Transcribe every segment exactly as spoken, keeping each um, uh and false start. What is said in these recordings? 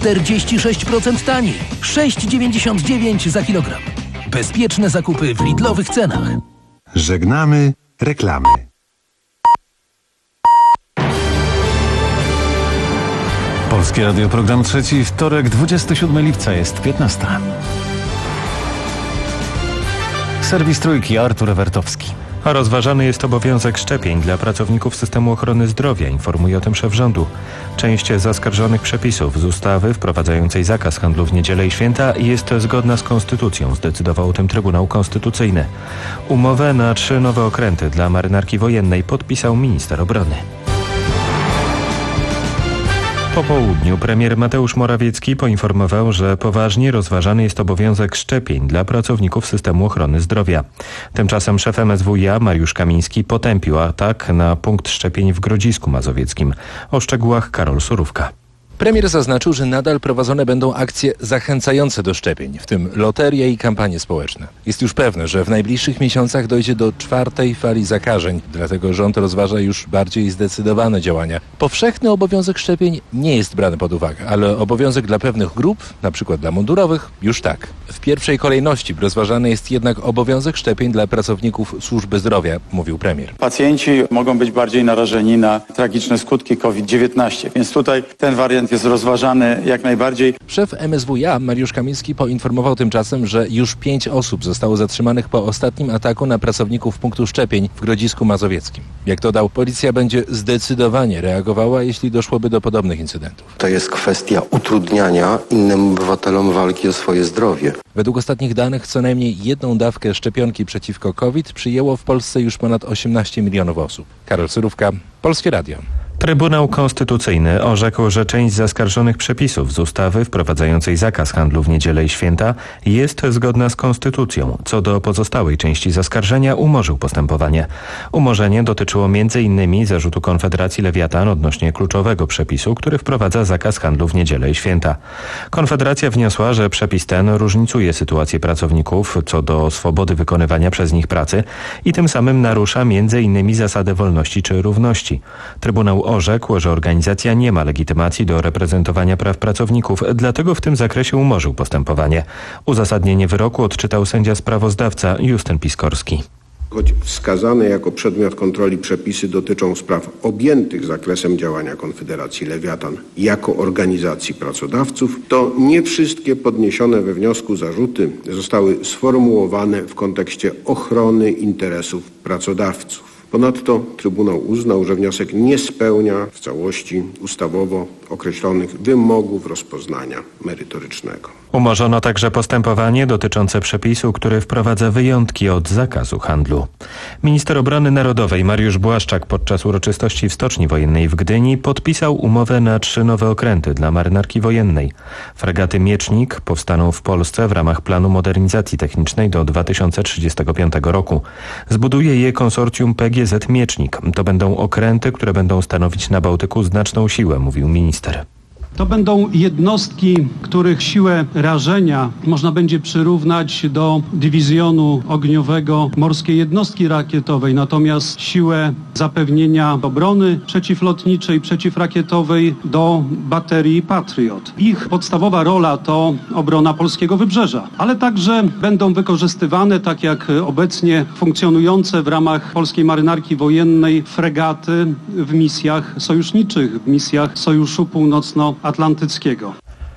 czterdzieści sześć procent taniej. sześć dziewięćdziesiąt dziewięć za kilogram. Bezpieczne zakupy w Lidlowych cenach. Żegnamy reklamy. Polskie Radio, program trzeci, wtorek, dwudziestego siódmego lipca, jest piętnasta. Serwis Trójki, Artur Ewertowski. A rozważany jest obowiązek szczepień dla pracowników systemu ochrony zdrowia, informuje o tym szef rządu. Część zaskarżonych przepisów z ustawy wprowadzającej zakaz handlu w niedzielę i święta jest zgodna z konstytucją, zdecydował o tym Trybunał Konstytucyjny. Umowę na trzy nowe okręty dla marynarki wojennej podpisał minister obrony. Po południu premier Mateusz Morawiecki poinformował, że poważnie rozważany jest obowiązek szczepień dla pracowników systemu ochrony zdrowia. Tymczasem szef M S W i A Mariusz Kamiński potępił atak na punkt szczepień w Grodzisku Mazowieckim. O szczegółach Karol Surówka. Premier zaznaczył, że nadal prowadzone będą akcje zachęcające do szczepień, w tym loterie i kampanie społeczne. Jest już pewne, że w najbliższych miesiącach dojdzie do czwartej fali zakażeń, dlatego rząd rozważa już bardziej zdecydowane działania. Powszechny obowiązek szczepień nie jest brany pod uwagę, ale obowiązek dla pewnych grup, na przykład dla mundurowych, już tak. W pierwszej kolejności rozważany jest jednak obowiązek szczepień dla pracowników służby zdrowia, mówił premier. Pacjenci mogą być bardziej narażeni na tragiczne skutki COVID dziewiętnaście, więc tutaj ten wariant jest rozważany jak najbardziej. Szef M S W i A Mariusz Kamiński poinformował tymczasem, że już pięć osób zostało zatrzymanych po ostatnim ataku na pracowników punktu szczepień w Grodzisku Mazowieckim. Jak dodał, policja będzie zdecydowanie reagowała, jeśli doszłoby do podobnych incydentów. To jest kwestia utrudniania innym obywatelom walki o swoje zdrowie. Według ostatnich danych co najmniej jedną dawkę szczepionki przeciwko COVID przyjęło w Polsce już ponad osiemnaście milionów osób. Karol Surówka, Polskie Radio. Trybunał Konstytucyjny orzekł, że część zaskarżonych przepisów z ustawy wprowadzającej zakaz handlu w niedzielę i święta jest zgodna z konstytucją. Co do pozostałej części zaskarżenia umorzył postępowanie. Umorzenie dotyczyło między innymi zarzutu Konfederacji Lewiatan odnośnie kluczowego przepisu, który wprowadza zakaz handlu w niedzielę i święta. Konfederacja wniosła, że przepis ten różnicuje sytuację pracowników co do swobody wykonywania przez nich pracy i tym samym narusza między innymi zasadę wolności czy równości. Trybunał orzekł, że organizacja nie ma legitymacji do reprezentowania praw pracowników, dlatego w tym zakresie umorzył postępowanie. Uzasadnienie wyroku odczytał sędzia sprawozdawca Justyn Piskorski. Choć wskazane jako przedmiot kontroli przepisy dotyczą spraw objętych zakresem działania Konfederacji Lewiatan jako organizacji pracodawców, to nie wszystkie podniesione we wniosku zarzuty zostały sformułowane w kontekście ochrony interesów pracodawców. Ponadto Trybunał uznał, że wniosek nie spełnia w całości ustawowo określonych wymogów rozpoznania merytorycznego. Umorzono także postępowanie dotyczące przepisu, który wprowadza wyjątki od zakazu handlu. Minister Obrony Narodowej Mariusz Błaszczak podczas uroczystości w Stoczni Wojennej w Gdyni podpisał umowę na trzy nowe okręty dla marynarki wojennej. Fregaty Miecznik powstaną w Polsce w ramach planu modernizacji technicznej do dwa tysiące trzydziestego piątego roku. Zbuduje je konsorcjum P G Z Miecznik. To będą okręty, które będą stanowić na Bałtyku znaczną siłę, mówił minister. To będą jednostki, których siłę rażenia można będzie przyrównać do dywizjonu ogniowego morskiej jednostki rakietowej, natomiast siłę zapewnienia obrony przeciwlotniczej, przeciwrakietowej do baterii Patriot. Ich podstawowa rola to obrona polskiego wybrzeża, ale także będą wykorzystywane, tak jak obecnie funkcjonujące w ramach polskiej marynarki wojennej, fregaty w misjach sojuszniczych, w misjach Sojuszu Północnoatlantyckiego.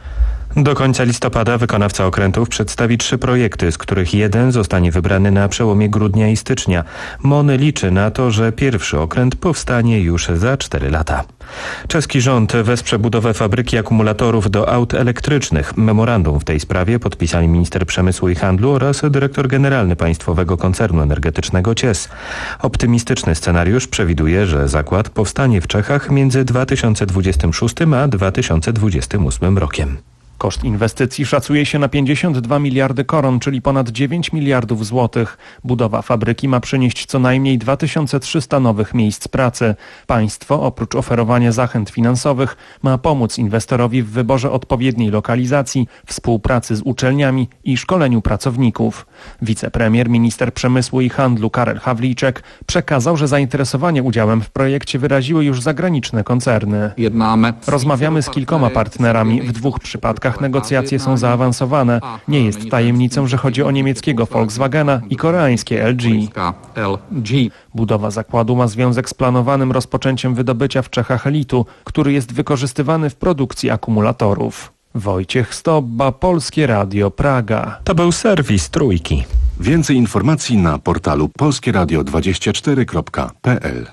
Do końca listopada wykonawca okrętów przedstawi trzy projekty, z których jeden zostanie wybrany na przełomie grudnia i stycznia. MON liczy na to, że pierwszy okręt powstanie już za cztery lata. Czeski rząd wesprze budowę fabryki akumulatorów do aut elektrycznych. Memorandum w tej sprawie podpisali minister przemysłu i handlu oraz dyrektor generalny państwowego koncernu energetycznego Cies. Optymistyczny scenariusz przewiduje, że zakład powstanie w Czechach między dwa tysiące dwudziestym szóstym a dwa tysiące dwudziestym ósmym rokiem. Koszt inwestycji szacuje się na pięćdziesiąt dwa miliardy koron, czyli ponad dziewięć miliardów złotych. Budowa fabryki ma przynieść co najmniej dwa tysiące trzysta nowych miejsc pracy. Państwo, oprócz oferowania zachęt finansowych, ma pomóc inwestorowi w wyborze odpowiedniej lokalizacji, współpracy z uczelniami i szkoleniu pracowników. Wicepremier, minister przemysłu i handlu Karel Hawliczek przekazał, że zainteresowanie udziałem w projekcie wyraziły już zagraniczne koncerny. Rozmawiamy z kilkoma partnerami. W dwóch przypadkach negocjacje są zaawansowane. Nie jest tajemnicą, że chodzi o niemieckiego Volkswagena i koreańskie L G. Budowa zakładu ma związek z planowanym rozpoczęciem wydobycia w Czechach litu, który jest wykorzystywany w produkcji akumulatorów. Wojciech Stobba, Polskie Radio, Praga. To był serwis Trójki. Więcej informacji na portalu polskie radio dwadzieścia cztery kropka p l.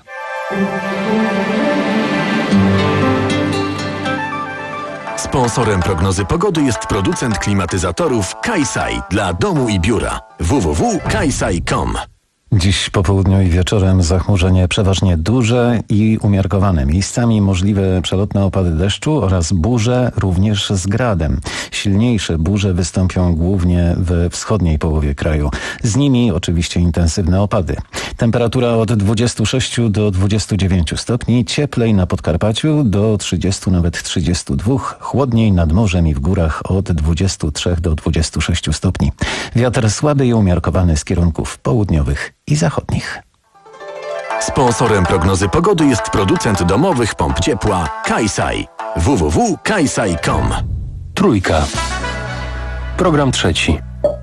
Sponsorem prognozy pogody jest producent klimatyzatorów Kaisai dla domu i biura. w w w kropka kaisai kropka com. Dziś po południu i wieczorem zachmurzenie przeważnie duże i umiarkowane. Miejscami możliwe przelotne opady deszczu oraz burze również z gradem. Silniejsze burze wystąpią głównie we wschodniej połowie kraju. Z nimi oczywiście intensywne opady. Temperatura od dwudziestu sześciu do dwudziestu dziewięciu stopni, cieplej na Podkarpaciu do trzydziestu, nawet trzydziestu dwóch, chłodniej nad morzem i w górach od dwudziestu trzech do dwudziestu sześciu stopni. Wiatr słaby i umiarkowany z kierunków południowych i zachodnich. Sponsorem prognozy pogody jest producent domowych pomp ciepła Kaisai. w w w kropka kaisai kropka com. Trójka. Program trzeci.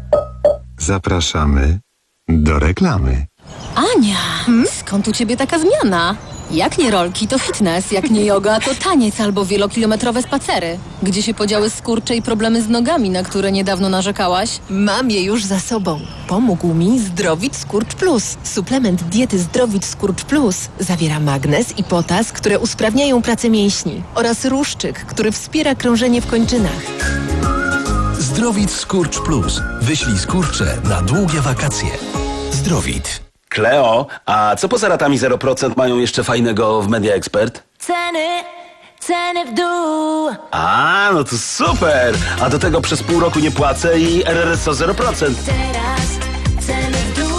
Zapraszamy do reklamy. Ania, hmm? Skąd u ciebie taka zmiana? Jak nie rolki, to fitness, jak nie yoga, to taniec albo wielokilometrowe spacery. Gdzie się podziały skurcze i problemy z nogami, na które niedawno narzekałaś? Mam je już za sobą. Pomógł mi Zdrowit Skurcz Plus. Suplement diety Zdrowit Skurcz Plus zawiera magnez i potas, które usprawniają pracę mięśni, oraz ruszczyk, który wspiera krążenie w kończynach. Zdrowit Skurcz Plus. Wyślij skurcze na długie wakacje. Zdrowit. Kleo, a co poza ratami zero procent mają jeszcze fajnego w Media Expert? Ceny, ceny w dół. A, no to super! A do tego przez pół roku nie płacę i R R S O zero procent. Teraz ceny w dół.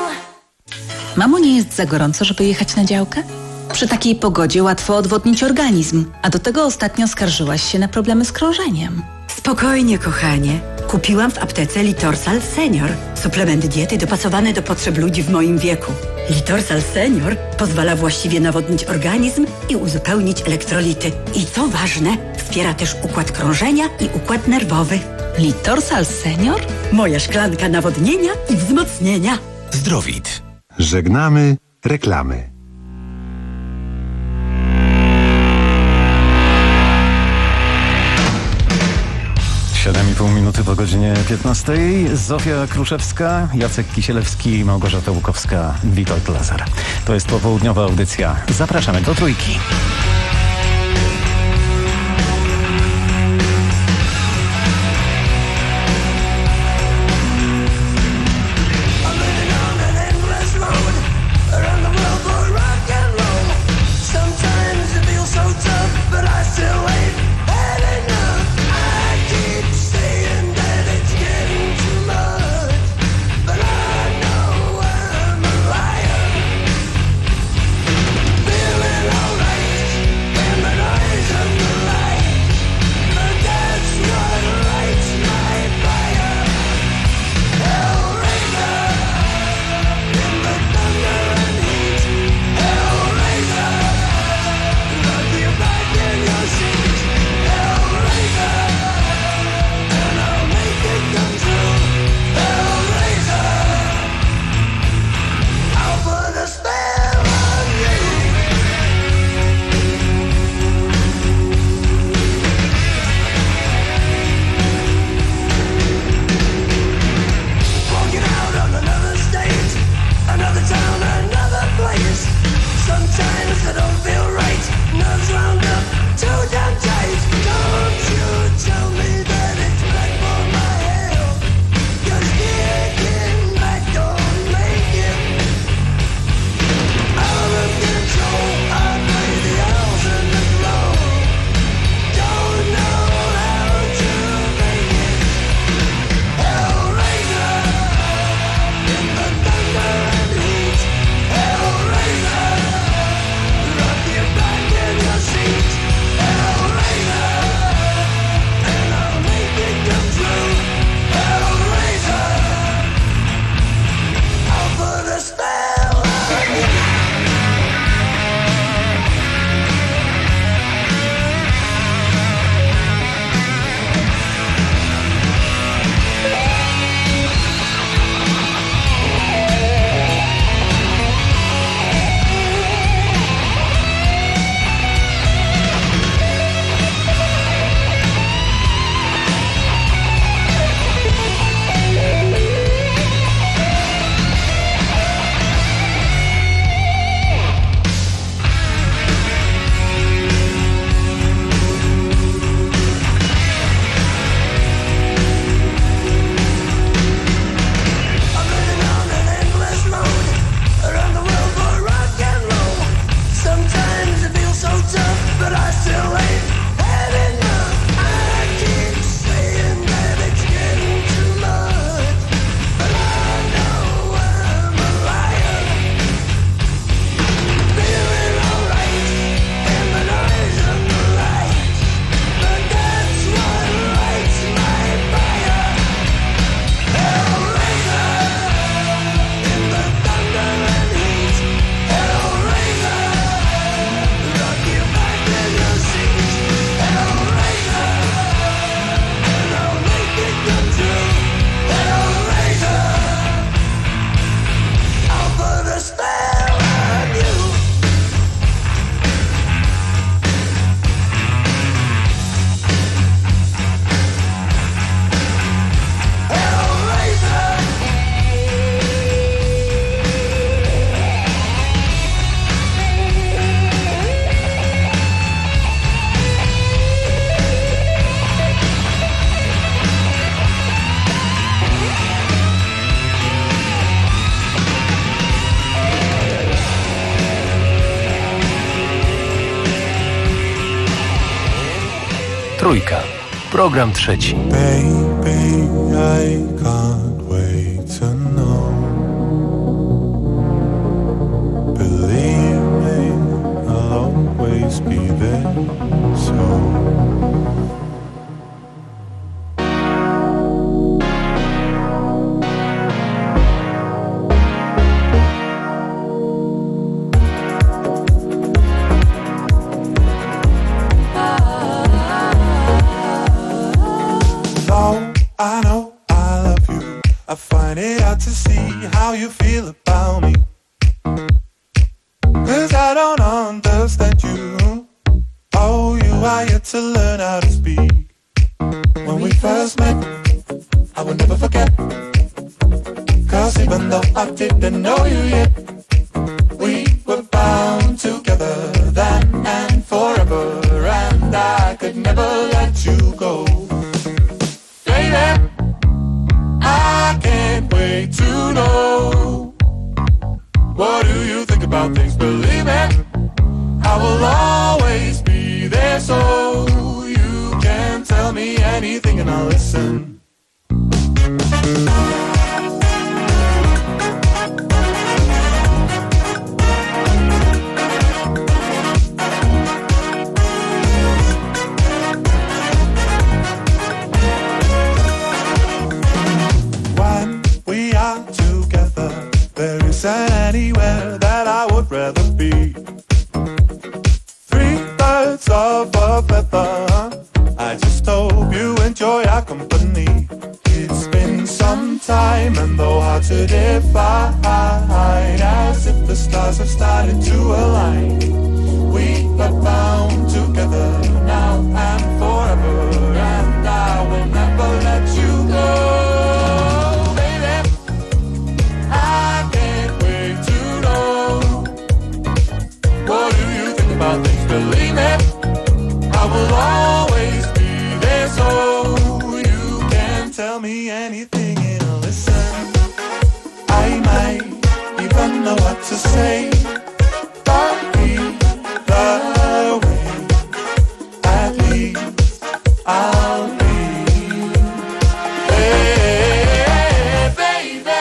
Mamo, nie jest za gorąco, żeby jechać na działkę? Przy takiej pogodzie łatwo odwodnić organizm, a do tego ostatnio skarżyłaś się na problemy z krążeniem. Spokojnie, kochanie. Kupiłam w aptece Litorsal Senior. Suplement diety dopasowany do potrzeb ludzi w moim wieku. Litorsal Senior pozwala właściwie nawodnić organizm i uzupełnić elektrolity. I co ważne, wspiera też układ krążenia i układ nerwowy. Litorsal Senior? Moja szklanka nawodnienia i wzmocnienia. Zdrowit. Żegnamy reklamy. siedem i pół minuty po godzinie piętnastej. Zofia Kruszewska, Jacek Kisielewski, Małgorzata Łukowska, Witold Lazar. To jest popołudniowa audycja. Zapraszamy do Trójki. Trójka. Program trzeci. Baby, I can't wait to know. Believe me, I'll always be there. So I know I love you. I find it hard to see how you feel about me. Cause I don't understand you. Oh, you are yet to learn how to speak. When we first met, I will never forget. Cause even though I didn't know you yet, we were bound together then and forever. And I could never let you go. I can't wait to know. What do you think about things? Believe it, I will always be there, so you can tell me anything and I'll listen. Isn't anywhere that I would rather be. Three thirds of a feather. I just hope you enjoy our company. It's been some time and though hard to define, as if the stars have started to align. We are bound together now and forever, and I will never let you go. About things, believe me, I will always be there, so you can tell me anything and I'll listen. I might even know what to say, but either way, at least I'll be. Hey, baby,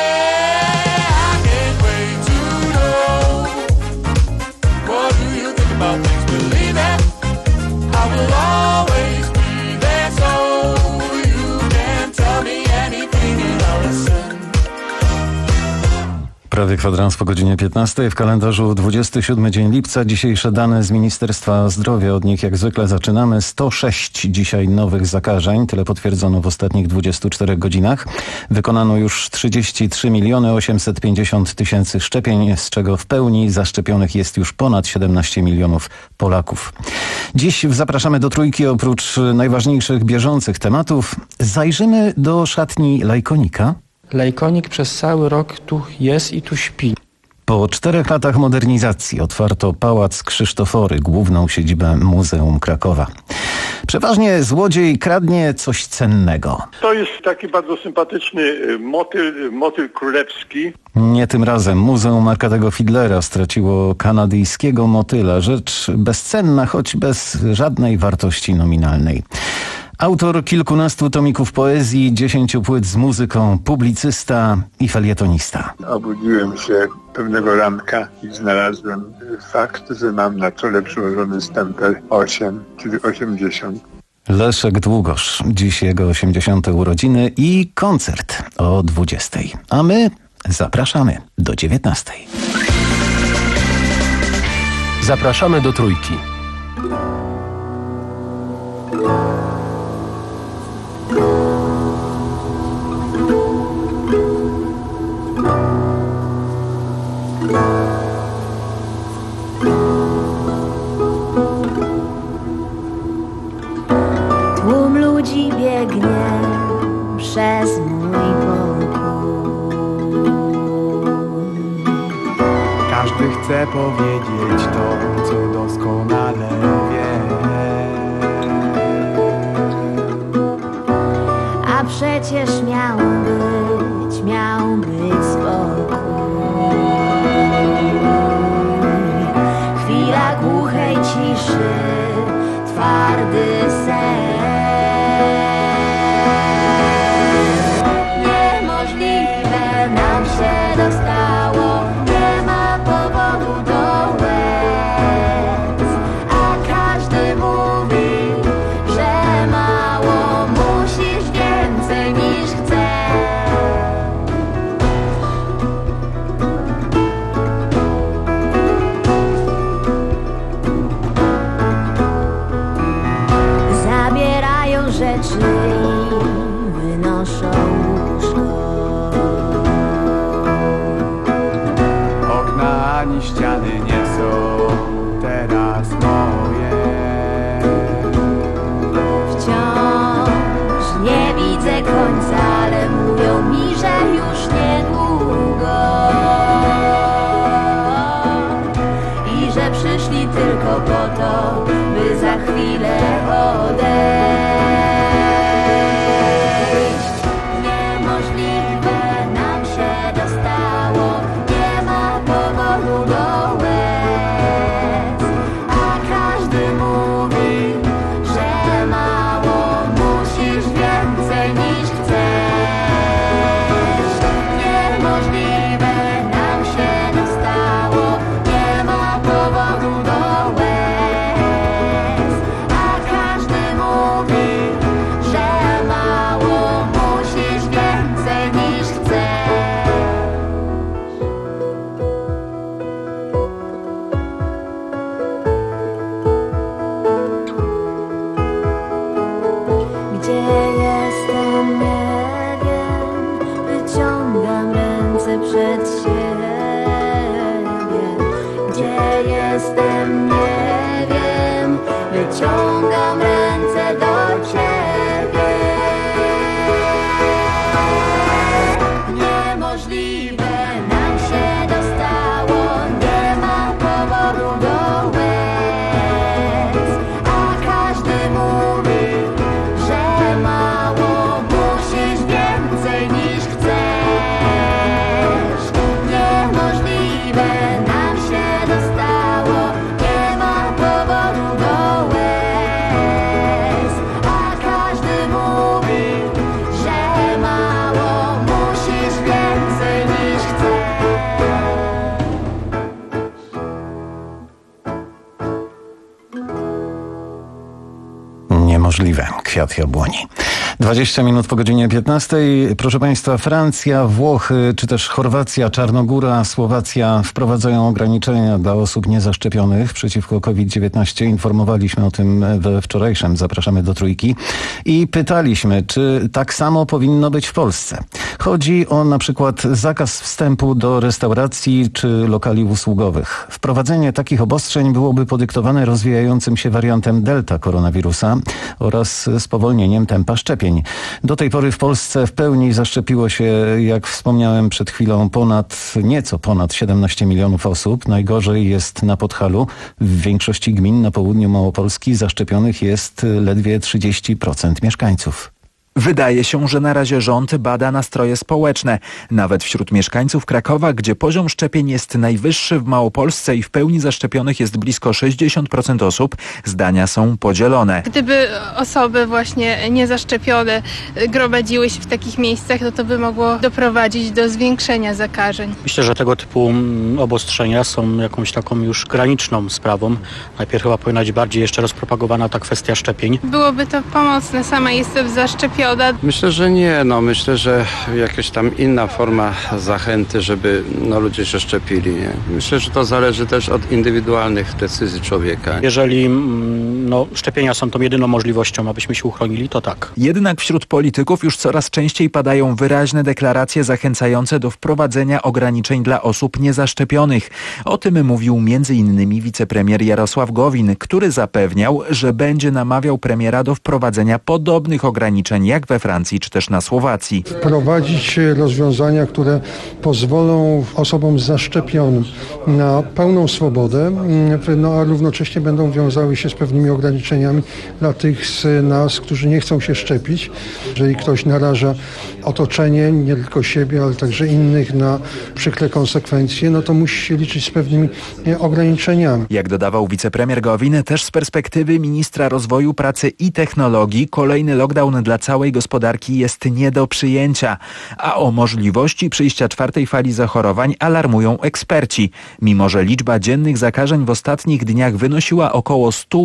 I can't wait to know. What do you think about things? Believe it, I will always be there, so you can tell me anything and I'll listen. Prawie kwadrans po godzinie piętnastej w kalendarzu dwudziesty siódmy dzień lipca. Dzisiejsze dane z Ministerstwa Zdrowia. Od nich jak zwykle zaczynamy. sto sześć dzisiaj nowych zakażeń. Tyle potwierdzono w ostatnich dwudziestu czterech godzinach. Wykonano już trzydzieści trzy miliony osiemset pięćdziesiąt tysięcy szczepień, z czego w pełni zaszczepionych jest już ponad siedemnaście milionów Polaków. Dziś zapraszamy do Trójki. Oprócz najważniejszych bieżących tematów zajrzymy do szatni Lajkonika. Lajkonik przez cały rok tu jest i tu śpi. Po czterech latach modernizacji otwarto Pałac Krzysztofory, główną siedzibę Muzeum Krakowa. Przeważnie złodziej kradnie coś cennego. To jest taki bardzo sympatyczny motyl, motyl królewski. Nie tym razem. Muzeum Arkadego Fidlera straciło kanadyjskiego motyla. Rzecz bezcenna, choć bez żadnej wartości nominalnej. Autor kilkunastu tomików poezji, dziesięciu płyt z muzyką, publicysta i felietonista. Obudziłem się pewnego ranka i znalazłem fakt, że mam na czole przyłożony stempel osiem, czyli osiemdziesiąt. Leszek Długosz. Dziś jego osiemdziesiąte urodziny i koncert o dwudziestej. A my zapraszamy do dziewiętnastej. Zapraszamy do Trójki. Tłum ludzi biegnie przez mój pokój. Każdy chce powiedzieć to, co doskonale wie. A przecież miał być, miał być spokój. Chwila głuchej ciszy, twardy sen. rzeczy i wynoszą łóżko. Okna ani ściany nie są teraz moje. Wciąż nie widzę końca, ale mówią mi, że już niedługo i że przyszli tylko po to, by za chwilę odejść. Niemożliwe nam się dostało, nie ma powodu do łez, a każdy mówi, że mało, musisz więcej niż chcesz. Niemożliwe nam się dostało, nie ma powodu do łez, a każdy mówi, że mało, musisz więcej niż chcesz. Gdzie jestem, nie wiem, wyciągam ręce przed siebie. Gdzie jestem, nie wiem, wyciągam ręce do ciebie. Niemożliwe nam się dostało, nie ma powodu do łez, a każdy mówi, że mało, musisz więcej niż chcesz. Niemożliwe nam się dostało, nie ma powodu do łez, a każdy mówi, że mało, musisz więcej niż chcesz. Niemożliwe. Kwiat jabłoni. dwadzieścia minut po godzinie piętnastej. Proszę Państwa, Francja, Włochy, czy też Chorwacja, Czarnogóra, Słowacja wprowadzają ograniczenia dla osób niezaszczepionych przeciwko COVID dziewiętnaście. Informowaliśmy o tym we wczorajszym. Zapraszamy do Trójki. I pytaliśmy, czy tak samo powinno być w Polsce. Chodzi o na przykład zakaz wstępu do restauracji czy lokali usługowych. Wprowadzenie takich obostrzeń byłoby podyktowane rozwijającym się wariantem delta koronawirusa oraz spowolnieniem tempa szczepień. Do tej pory w Polsce w pełni zaszczepiło się, jak wspomniałem przed chwilą, ponad, nieco ponad siedemnaście milionów osób. Najgorzej jest na Podhalu. W większości gmin na południu Małopolski zaszczepionych jest ledwie trzydzieści procent mieszkańców. Wydaje się, że na razie rząd bada nastroje społeczne. Nawet wśród mieszkańców Krakowa, gdzie poziom szczepień jest najwyższy w Małopolsce i w pełni zaszczepionych jest blisko sześćdziesiąt procent osób, zdania są podzielone. Gdyby osoby właśnie niezaszczepione gromadziły się w takich miejscach, to to by mogło doprowadzić do zwiększenia zakażeń. Myślę, że tego typu obostrzenia są jakąś taką już graniczną sprawą. Najpierw chyba powinna być bardziej jeszcze rozpropagowana ta kwestia szczepień. Byłoby to pomocne. Sama jestem zaszczepiona. Myślę, że nie. No, myślę, że jakaś tam inna forma zachęty, żeby no, ludzie się szczepili. Nie? Myślę, że to zależy też od indywidualnych decyzji człowieka. Jeżeli no, szczepienia są tą jedyną możliwością, abyśmy się uchronili, to tak. Jednak wśród polityków już coraz częściej padają wyraźne deklaracje zachęcające do wprowadzenia ograniczeń dla osób niezaszczepionych. O tym mówił między innymi wicepremier Jarosław Gowin, który zapewniał, że będzie namawiał premiera do wprowadzenia podobnych ograniczeń jak we Francji czy też na Słowacji. Wprowadzić rozwiązania, które pozwolą osobom zaszczepionym na pełną swobodę, no a równocześnie będą wiązały się z pewnymi ograniczeniami dla tych z nas, którzy nie chcą się szczepić. Jeżeli ktoś naraża otoczenie, nie tylko siebie, ale także innych na przykre konsekwencje, no to musi się liczyć z pewnymi ograniczeniami. Jak dodawał wicepremier Gowin, też z perspektywy ministra rozwoju, pracy i technologii kolejny lockdown dla całej gospodarki jest nie do przyjęcia. A o możliwości przyjścia czwartej fali zachorowań alarmują eksperci. Mimo że liczba dziennych zakażeń w ostatnich dniach wynosiła około stu w skali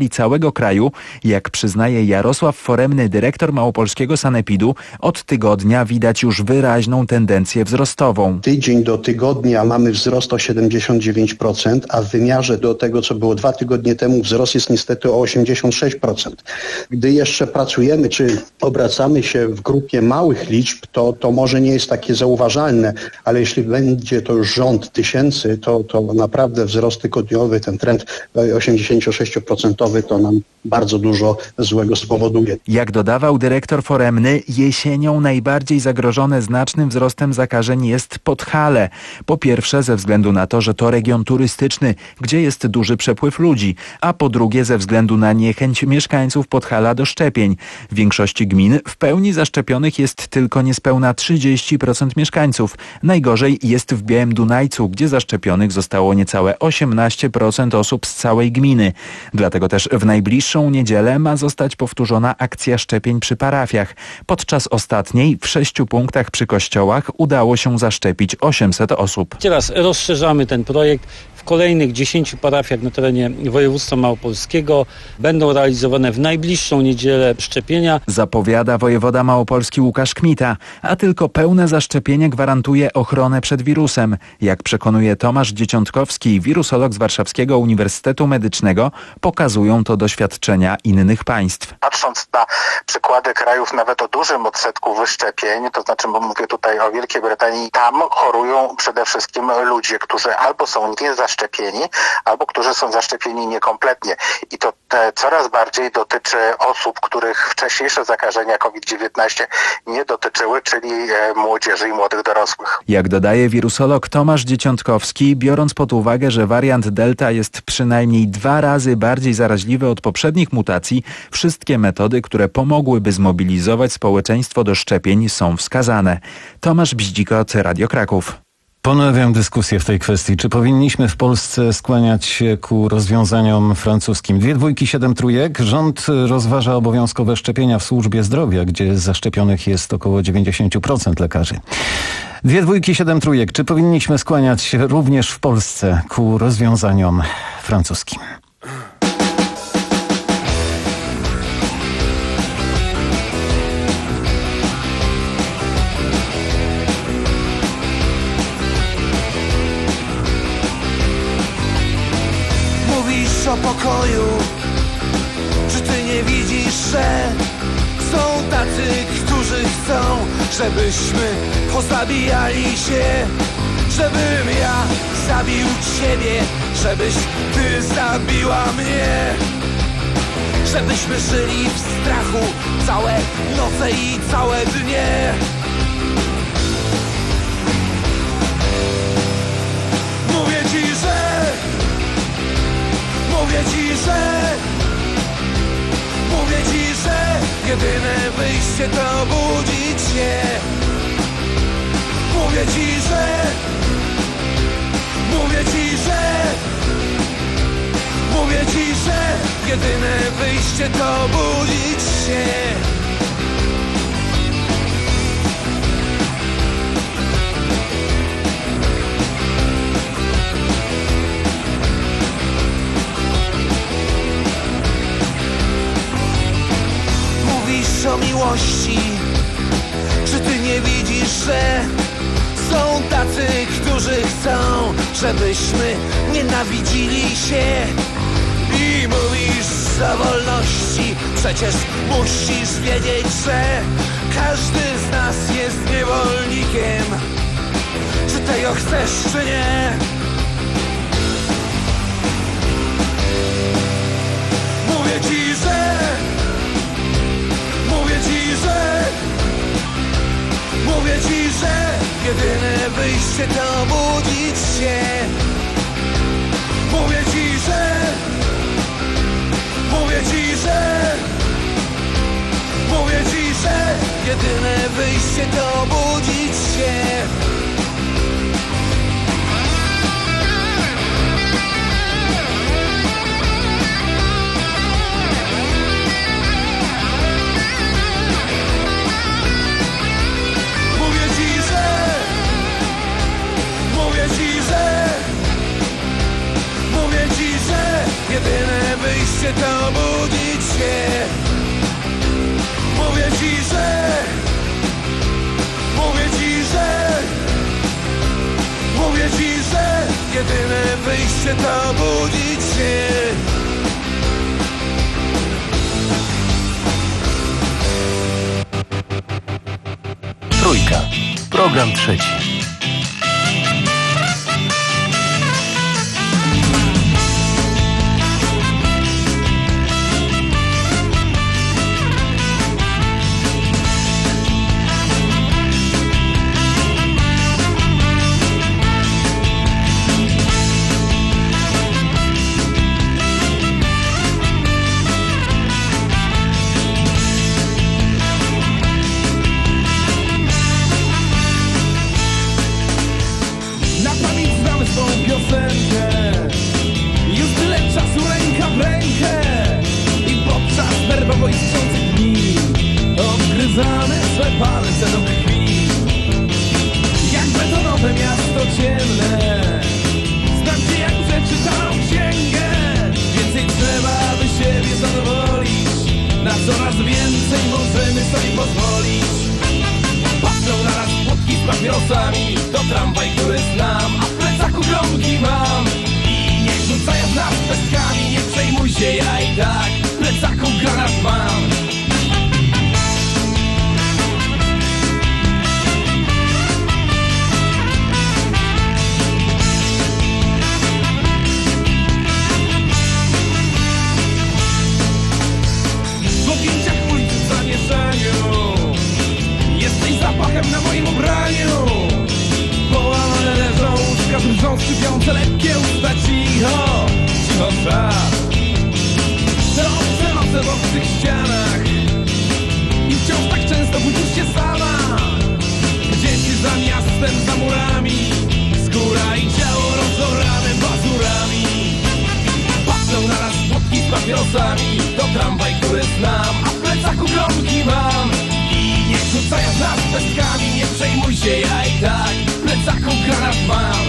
skali całego kraju, jak przyznaje Jarosław Foremny, dyrektor małopolskiego sanepidu, od tygodnia widać już wyraźną tendencję wzrostową. Tydzień do tygodnia mamy wzrost o siedemdziesiąt dziewięć procent, a w wymiarze do tego, co było dwa tygodnie temu, wzrost jest niestety o osiemdziesiąt sześć procent. Gdy jeszcze pracujemy, czy obracamy się w grupie małych liczb, to, to może nie jest takie zauważalne, ale jeśli będzie to już rząd tysięcy, to, to naprawdę wzrost tygodniowy, ten trend osiemdziesiąt sześć procent to nam bardzo dużo złego spowoduje. Jak dodawał dyrektor Foremny, jesienią najbardziej zagrożone znacznym wzrostem zakażeń jest Podhale. Po pierwsze ze względu na to, że to region turystyczny, gdzie jest duży przepływ ludzi, a po drugie ze względu na niechęć mieszkańców Podhala do szczepień. W większości gmin w pełni zaszczepionych jest tylko niespełna trzydzieści procent mieszkańców. Najgorzej jest w Białym Dunajcu, gdzie zaszczepionych zostało niecałe osiemnaście procent osób z całej gminy. Dlatego też w najbliższą niedzielę ma zostać powtórzona akcja szczepień przy parafiach. Podczas ostatniej w sześciu punktach przy kościołach udało się zaszczepić osiemset osób. Teraz rozszerzamy ten projekt. W kolejnych dziesięciu parafiach na terenie województwa małopolskiego będą realizowane w najbliższą niedzielę szczepienia. Zapowiada wojewoda małopolski Łukasz Kmita, a tylko pełne zaszczepienie gwarantuje ochronę przed wirusem. Jak przekonuje Tomasz Dzieciątkowski, wirusolog z Warszawskiego Uniwersytetu Medycznego, pokazują to doświadczenia innych państw. Patrząc na przykłady krajów nawet o dużym odsetku wyszczepień, to znaczy bo mówię tutaj o Wielkiej Brytanii, tam chorują przede wszystkim ludzie, którzy albo są niezaszczepieni, albo którzy są zaszczepieni niekompletnie. I to te coraz bardziej dotyczy osób, których wcześniejsze zakażenia COVID dziewiętnaście nie dotyczyły, czyli młodzieży i młodych dorosłych. Jak dodaje wirusolog Tomasz Dzieciątkowski, biorąc pod uwagę, że wariant Delta jest przynajmniej dwa razy bardziej zaraźliwy od poprzednich mutacji, wszystkie metody, które pomogłyby zmobilizować społeczeństwo do szczepień, są wskazane. Tomasz Bździkot, Radio Kraków. Ponawiam dyskusję w tej kwestii. Czy powinniśmy w Polsce skłaniać się ku rozwiązaniom francuskim? Dwie dwójki, siedem trójek. Rząd rozważa obowiązkowe szczepienia w służbie zdrowia, gdzie zaszczepionych jest około dziewięćdziesiąt procent lekarzy. Dwie dwójki, siedem trójek. Czy powinniśmy skłaniać się również w Polsce ku rozwiązaniom francuskim? O pokoju, czy ty nie widzisz, że są tacy, którzy chcą, żebyśmy pozabijali się, żebym ja zabił ciebie, żebyś ty zabiła mnie, żebyśmy żyli w strachu całe noce i całe dnie. Mówię ci, że Mówię ci, że Mówię ci, że jedyne wyjście to budzić się. Mówię ci, że Mówię ci, że Mówię ci, że jedyne wyjście to budzić się. O miłości, czy ty nie widzisz, że są tacy, którzy chcą, żebyśmy nienawidzili się? I mówisz o wolności, przecież musisz wiedzieć, że każdy z nas jest niewolnikiem. Czy tego chcesz, czy nie? Mówię ci, że Mówię ci, że Mówię ci, że jedyne wyjście to budzić się. Mówię ci, że Mówię ci, że Mówię ci, że jedyne wyjście to budzić się. Jedyne wyjście wyjście to budzić się. Mówię ci, że Mówię ci, że Mówię ci, że jedyne wyjście to budzić się. Trójka. Program trzeci. Już tyle czasu ręka w rękę i podczas nerwowo iskrzących dni odgryzamy swe palce do krwi. Jak betonowe miasto ciemne, sprawdźcie jak przeczytaną księgę. Więcej trzeba, by siebie zadowolić, na coraz więcej możemy sobie pozwolić. Patrzą na nas płotki z papierosami, to tramwaj, który znam, a w plecaku gromki mam. I nie rzucają nas pestkami, nie przejmuj się, ja i tak w plecaku granat mam. W objęciach ulicy w zamieszaniu jesteś zapachem na moim ubraniu. Połamane leżą łóżka, drżą skrzypiące lekkie usta. Cicho, cicho czas. Te obce noce w obcych ścianach i wciąż tak często budzisz się sama. Gdzieś za miastem, za murami, skóra i ciało rozorane pazurami. Patrzą na nas płotki z papierosami, to tramwaj, który znam, a w plecaku gromki mam. I nie rzucają nas pestkami, nie przejmuj się, ja i tak w plecaku granat mam.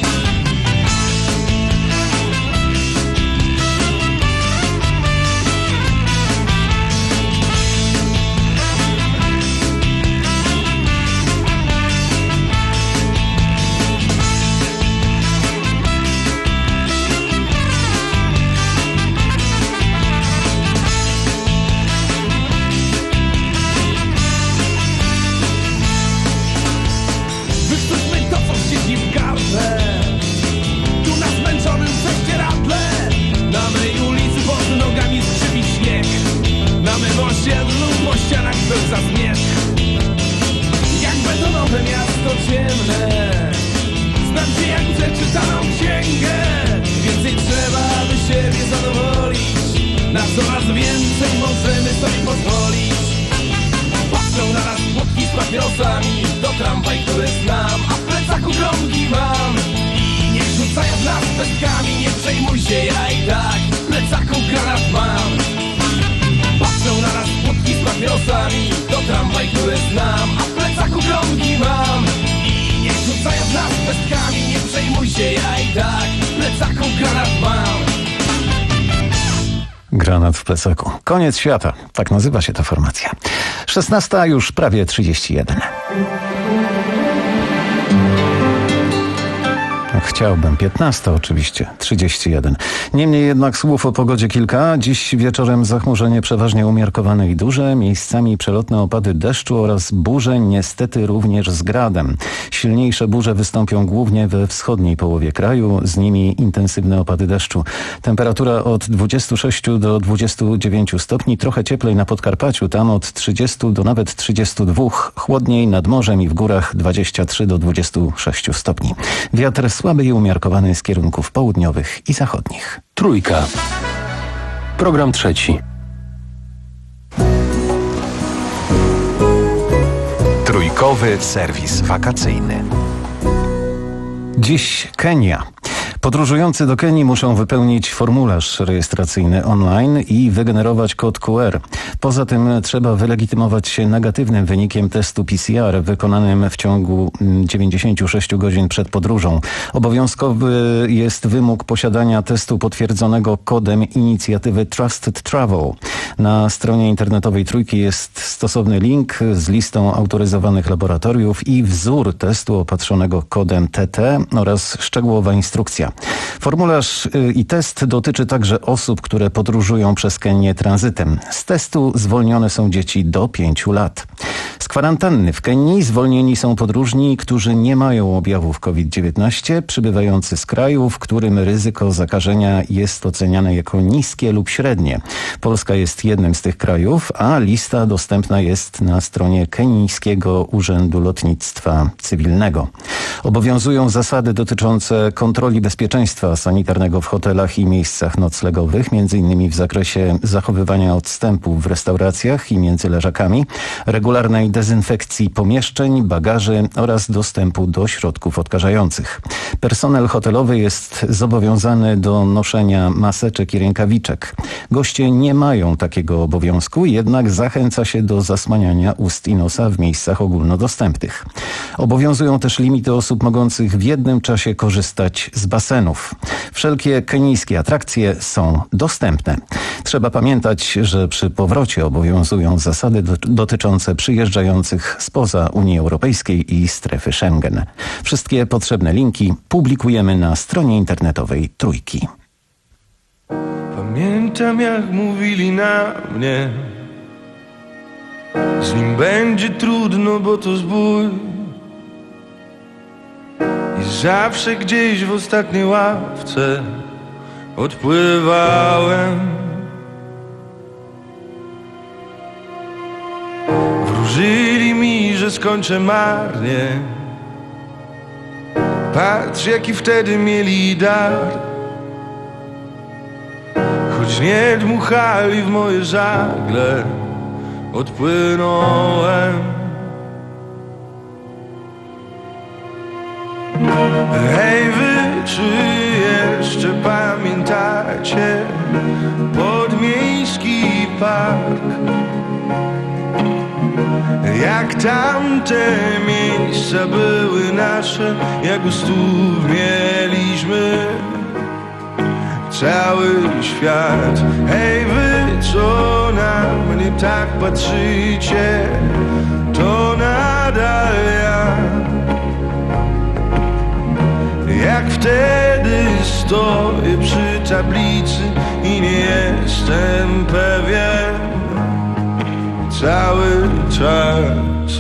Po ścianach pełza zmierzch. Jak betonowe miasto ciemne, sprawdźcie jak przeczytaną księgę. Więcej trzeba, by siebie zadowolić, na coraz więcej możemy sobie pozwolić. Patrzą na nas płotki z papierosami, to tramwaj, który znam, a w plecaku gromki mam. I niech rzucają w nas pestkami, nie przejmuj się, ja i tak w plecaku granat mam. Patrzą na nas płotki z papierosami, to tramwaj, który znam, a w plecaku gromki mam. I niech rzucają w nas pestkami, nie przejmuj się, ja i tak w plecaku granat mam. Granat w plecaku. Koniec świata. Tak nazywa się ta formacja. szesnasta już prawie trzydzieści jeden. Chciałbym. piętnasta oczywiście. trzydzieści jeden. Niemniej jednak słów o pogodzie kilka. Dziś wieczorem zachmurzenie przeważnie umiarkowane i duże. Miejscami przelotne opady deszczu oraz burze, niestety również z gradem. Silniejsze burze wystąpią głównie we wschodniej połowie kraju. Z nimi intensywne opady deszczu. Temperatura od dwudziestu sześciu do dwudziestu dziewięciu stopni. Trochę cieplej na Podkarpaciu. Tam od trzydziestu do nawet trzydziestu dwóch. Chłodniej nad morzem i w górach dwadzieścia trzy do dwudziestu sześciu stopni. Wiatr słaby i umiarkowany z kierunków południowych i zachodnich. Trójka. Program trzeci. Trójkowy serwis wakacyjny. Dziś Kenia. Podróżujący do Kenii muszą wypełnić formularz rejestracyjny online i wygenerować kod Q R. Poza tym trzeba wylegitymować się negatywnym wynikiem testu P C R wykonanym w ciągu dziewięćdziesięciu sześciu godzin przed podróżą. Obowiązkowy jest wymóg posiadania testu potwierdzonego kodem inicjatywy Trusted Travel. Na stronie internetowej Trójki jest stosowny link z listą autoryzowanych laboratoriów i wzór testu opatrzonego kodem T T oraz szczegółowa instrukcja. Formularz i test dotyczy także osób, które podróżują przez Kenię tranzytem. Z testu zwolnione są dzieci do pięciu lat. Z kwarantanny w Kenii zwolnieni są podróżni, którzy nie mają objawów COVID dziewiętnaście, przybywający z kraju, w którym ryzyko zakażenia jest oceniane jako niskie lub średnie. Polska jest jednym z tych krajów, a lista dostępna jest na stronie Kenijskiego Urzędu Lotnictwa Cywilnego. Obowiązują zasady dotyczące kontroli bezpieczeństwa sanitarnego w hotelach i miejscach noclegowych, między innymi w zakresie zachowywania odstępów w restauracjach i między leżakami, regularnej dezynfekcji pomieszczeń, bagaży oraz dostępu do środków odkażających. Personel hotelowy jest zobowiązany do noszenia maseczek i rękawiczek. Goście nie mają takiego obowiązku, jednak zachęca się do zasłaniania ust i nosa w miejscach ogólnodostępnych. Obowiązują też limity osób mogących w jednym czasie korzystać z basenów. Wszelkie kenijskie atrakcje są dostępne. Trzeba pamiętać, że przy powrocie obowiązują zasady do, dotyczące przyjeżdżających spoza Unii Europejskiej i strefy Schengen. Wszystkie potrzebne linki publikujemy na stronie internetowej Trójki. Pamiętam, jak mówili na mnie, z nim będzie trudno, bo to zbój. I zawsze gdzieś w ostatniej ławce odpływałem. Wróżyli mi, że skończę marnie. Patrz, jaki wtedy mieli dar. Choć nie dmuchali w moje żagle, odpłynąłem. Hej wy, czy jeszcze pamiętacie podmiejski park? Jak tamte miejsca były nasze, jak u stóp mieliśmy cały świat. Hej wy, co na mnie tak patrzycie, to nadal ja. Jak wtedy stoję przy tablicy i nie jestem pewien cały czas.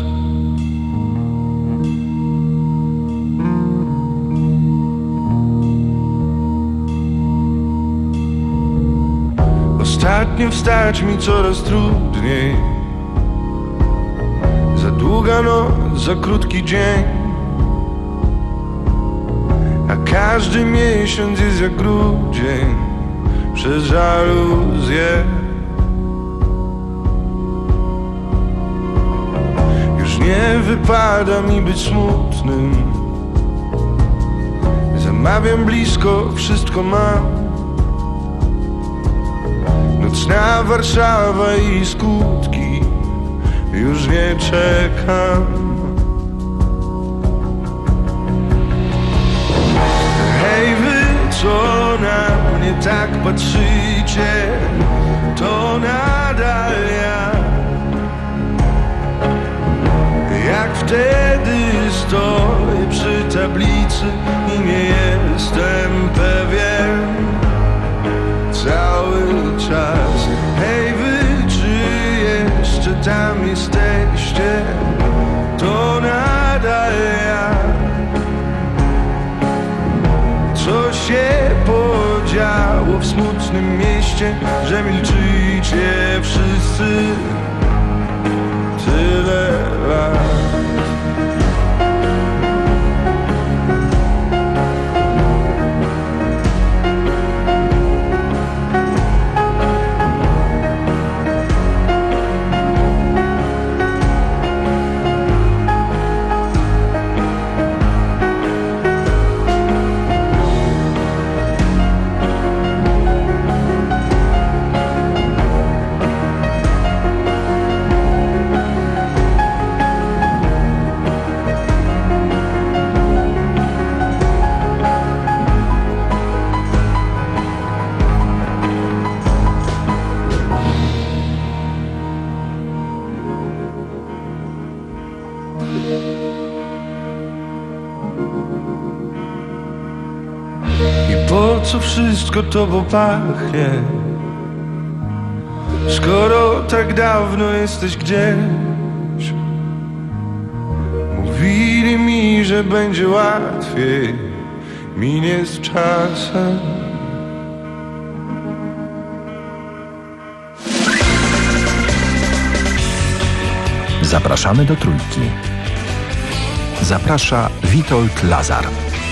Ostatnio wstać mi coraz trudniej. Za długa noc, za krótki dzień, a każdy miesiąc jest jak grudzień przez żaluzję. Już nie wypada mi być smutnym. Zamawiam blisko, wszystko mam. Nocna Warszawa i skutki, już nie czekam. Hej wy, co na mnie tak patrzycie, to nadal ja. Jak wtedy stoję przy tablicy i nie jestem pewien cały czas. Hej wy, czy jeszcze tam jesteście, to nadal ja. Co się podziało w smutnym mieście, że milczycie wszyscy tyle lat? Po co wszystko tobą pachnie? Skoro tak dawno jesteś gdzieś. Mówili mi, że będzie łatwiej, minie z czasem. Zapraszamy do Trójki. Zaprasza Witold Lazar.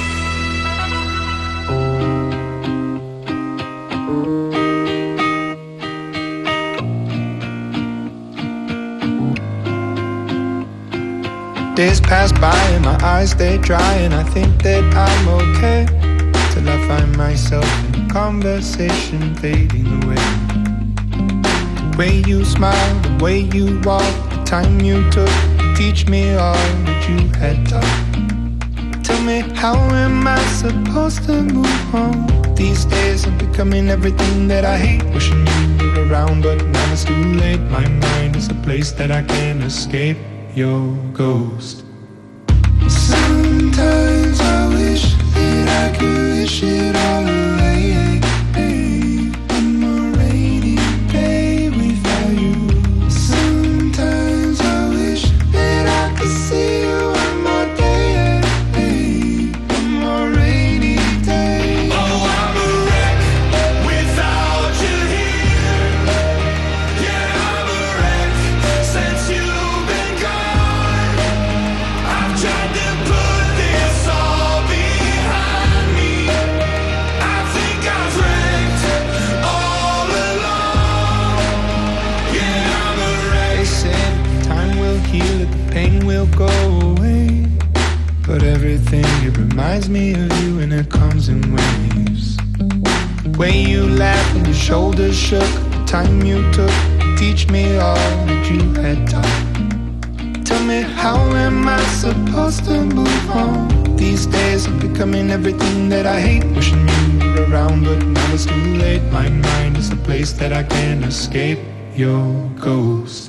Days pass by and my eyes stay dry, and I think that I'm okay till I find myself in a conversation fading away. The way you smile, the way you walk, the time you took to teach me all that you had taught. Tell me, how am I supposed to move on? These days I'm becoming everything that I hate. Wishing you were around, but now it's too late. My mind is a place that I can't escape your ghost. Sometimes I wish that I could wish it all away. One more rainy day without you. Sometimes I wish that I could see you one more day. One more rainy day. Oh, I'm a wreck without you here. Yeah, I'm a wreck since you've been gone. I've tried to put this all behind me. I think I've wrecked all along. Yeah, I'm a wreck. They said time will heal it, the pain will go away. But everything, it reminds me of you, and it comes in waves. The way you laughed and your shoulders shook, the time you took to teach me all that you had taught. Tell me, how am I supposed to move on? These days I'm becoming everything that I hate. Wishing you were around, but now it's too late. My mind is a place that I can't escape your ghost.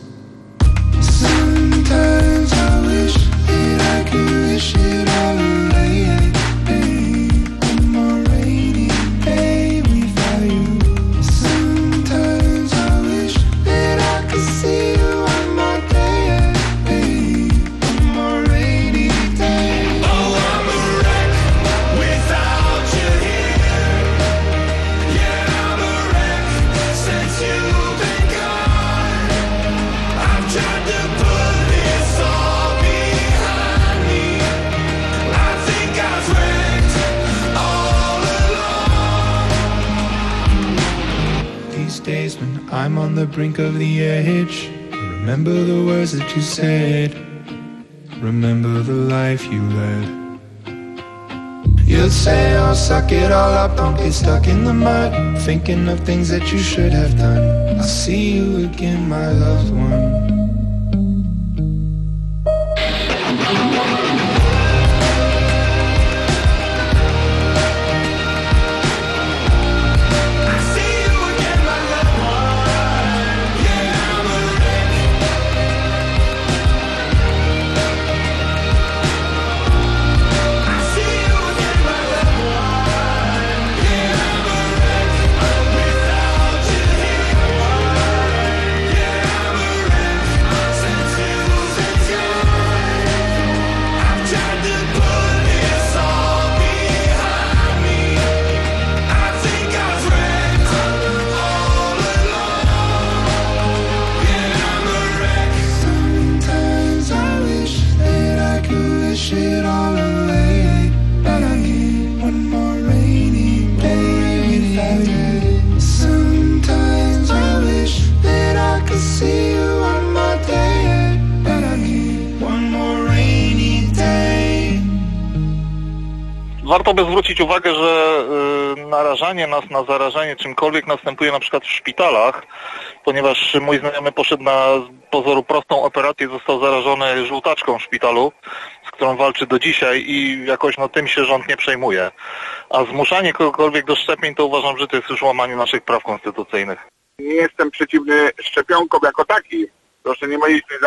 Sometimes I wish that I could wish it all away. One more rainy day without you. Sometimes I wish that I could see you one more day. One more rainy day. Oh, I'm a wreck without you here. Yeah, I'm a wreck since you've been gone. I've tried to put this all behind me. I think I've wrecked all along. These days when I'm on the brink of the edge, remember the words that you said. Remember the life you led. You'd say, oh, suck it all up, don't get stuck in the mud, thinking of things that you should have done. I'll see you again, my loved one. Warto by zwrócić uwagę, że y, narażanie nas na zarażenie czymkolwiek następuje na przykład w szpitalach, ponieważ mój znajomy poszedł na z pozoru prostą operację, został zarażony żółtaczką w szpitalu, z którą walczy do dzisiaj i jakoś no tym się rząd nie przejmuje. A zmuszanie kogokolwiek do szczepień to uważam, że to jest już łamanie naszych praw konstytucyjnych. Nie jestem przeciwny szczepionkom jako takim. Proszę nie mylić mnie z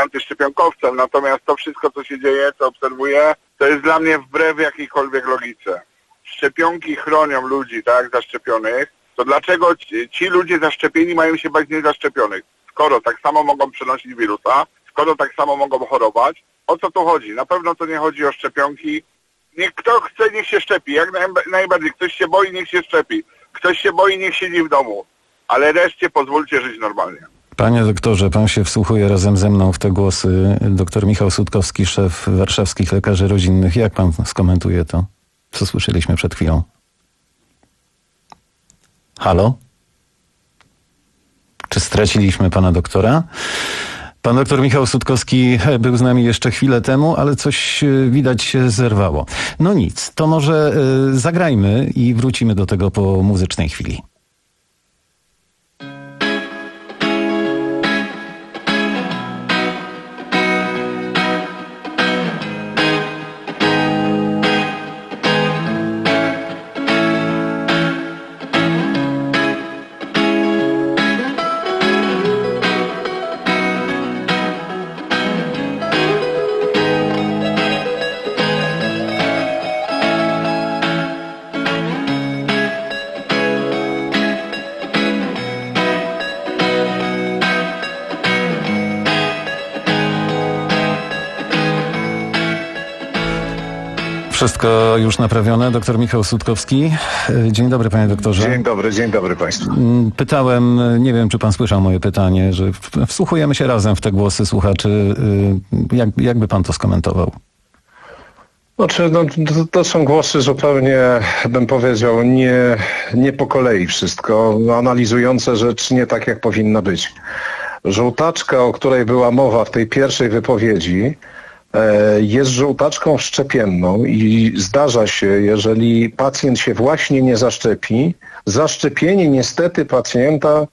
antyszczepionkowcem, natomiast to wszystko, co się dzieje, co obserwuję, to jest dla mnie wbrew jakiejkolwiek logice. szczepionki chronią ludzi, tak, zaszczepionych, to dlaczego ci, ci ludzie zaszczepieni mają się bać niezaszczepionych? Skoro tak samo mogą przenosić wirusa, skoro tak samo mogą chorować, o co tu chodzi? Na pewno to nie chodzi o szczepionki. Niech kto chce, niech się szczepi, jak naj, najbardziej. Ktoś się boi, niech się szczepi. Ktoś się boi, niech siedzi w domu. Ale reszcie pozwólcie żyć normalnie. Panie doktorze, pan się wsłuchuje razem ze mną w te głosy. Doktor Michał Sutkowski, szef warszawskich lekarzy rodzinnych. Jak pan skomentuje to, co słyszeliśmy przed chwilą? Halo? Czy straciliśmy pana doktora? Pan doktor Michał Sutkowski był z nami jeszcze chwilę temu, ale coś widać się zerwało. No nic, to może y, zagrajmy i wrócimy do tego po muzycznej chwili. Wszystko już naprawione. Doktor Michał Sutkowski. Dzień dobry, panie doktorze. Dzień dobry, dzień dobry państwu. Pytałem, nie wiem, czy pan słyszał moje pytanie, że wsłuchujemy się razem w te głosy słuchaczy. Jak, jak by pan to skomentował? Znaczy, no, to, to są głosy zupełnie, bym powiedział, nie, nie po kolei wszystko, analizujące rzecz nie tak, jak powinna być. Żółtaczka, o której była mowa w tej pierwszej wypowiedzi, jest żółtaczką szczepienną i zdarza się, jeżeli pacjent się właśnie nie zaszczepi, zaszczepienie niestety pacjenta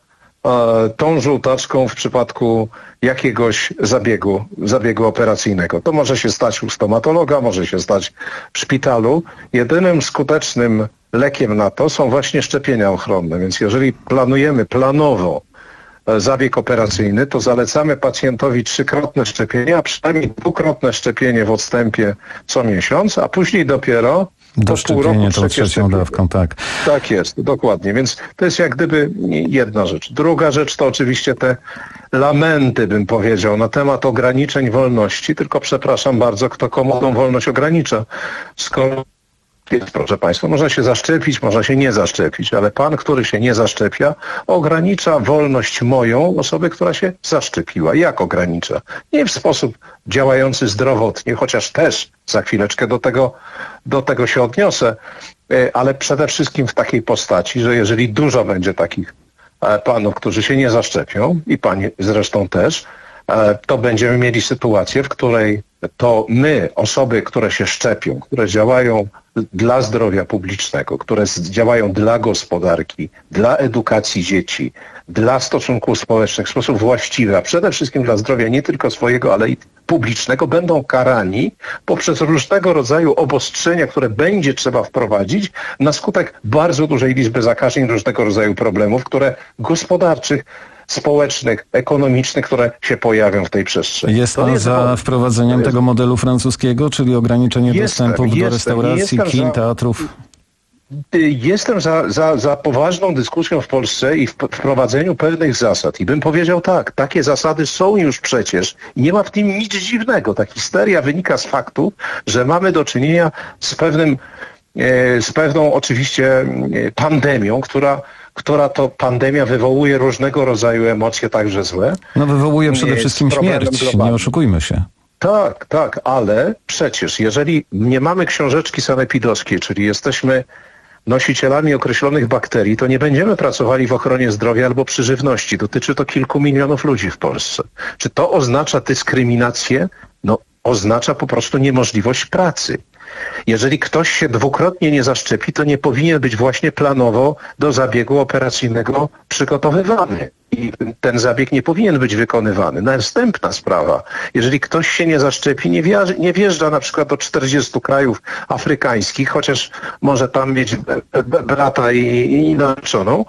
tą żółtaczką w przypadku jakiegoś zabiegu, zabiegu operacyjnego. To może się stać u stomatologa, może się stać w szpitalu. Jedynym skutecznym lekiem na to są właśnie szczepienia ochronne, więc jeżeli planujemy planowo zabieg operacyjny, to zalecamy pacjentowi trzykrotne szczepienie, a przynajmniej dwukrotne szczepienie w odstępie co miesiąc, a później dopiero do szczepienia tą trzecią dawką, tak. Tak jest, dokładnie. Więc to jest jak gdyby jedna rzecz. Druga rzecz to oczywiście te lamenty, bym powiedział, na temat ograniczeń wolności, tylko przepraszam bardzo, kto komu tą wolność ogranicza. Skoro jest, proszę państwa, można się zaszczepić, można się nie zaszczepić, ale pan, który się nie zaszczepia, ogranicza wolność moją, osoby, która się zaszczepiła. Jak ogranicza? Nie w sposób działający zdrowotnie, chociaż też za chwileczkę do tego, do tego się odniosę, ale przede wszystkim w takiej postaci, że jeżeli dużo będzie takich panów, którzy się nie zaszczepią, i pani zresztą też, to będziemy mieli sytuację, w której to my, osoby, które się szczepią, które działają dla zdrowia publicznego, które działają dla gospodarki, dla edukacji dzieci, dla stosunków społecznych w sposób właściwy, a przede wszystkim dla zdrowia nie tylko swojego, ale i publicznego, będą karani poprzez różnego rodzaju obostrzenia, które będzie trzeba wprowadzić na skutek bardzo dużej liczby zakażeń, różnego rodzaju problemów, które gospodarczych, społecznych, ekonomicznych, które się pojawią w tej przestrzeni. Jest pan jest za wprowadzeniem jest... tego modelu francuskiego, czyli ograniczenie jestem, dostępów jestem, do restauracji, kin, za... teatrów? Jestem za, za, za poważną dyskusją w Polsce i w wprowadzeniu pewnych zasad. I bym powiedział tak, takie zasady są już przecież i nie ma w tym nic dziwnego. Ta histeria wynika z faktu, że mamy do czynienia z pewnym, e, z pewną oczywiście pandemią, która która to pandemia wywołuje różnego rodzaju emocje, także złe. No wywołuje przede wszystkim śmierć, globalnym. Nie oszukujmy się. Tak, tak, ale przecież jeżeli nie mamy książeczki sanepidowskiej, czyli jesteśmy nosicielami określonych bakterii, to nie będziemy pracowali w ochronie zdrowia albo przy żywności. Dotyczy to kilku milionów ludzi w Polsce. Czy to oznacza dyskryminację? No oznacza po prostu niemożliwość pracy. Jeżeli ktoś się dwukrotnie nie zaszczepi, to nie powinien być właśnie planowo do zabiegu operacyjnego przygotowywany. i ten zabieg nie powinien być wykonywany. Następna sprawa, jeżeli ktoś się nie zaszczepi, nie, wia- nie wjeżdża na przykład do czterdziestu krajów afrykańskich, chociaż może tam mieć b- b- brata i, i narzeczoną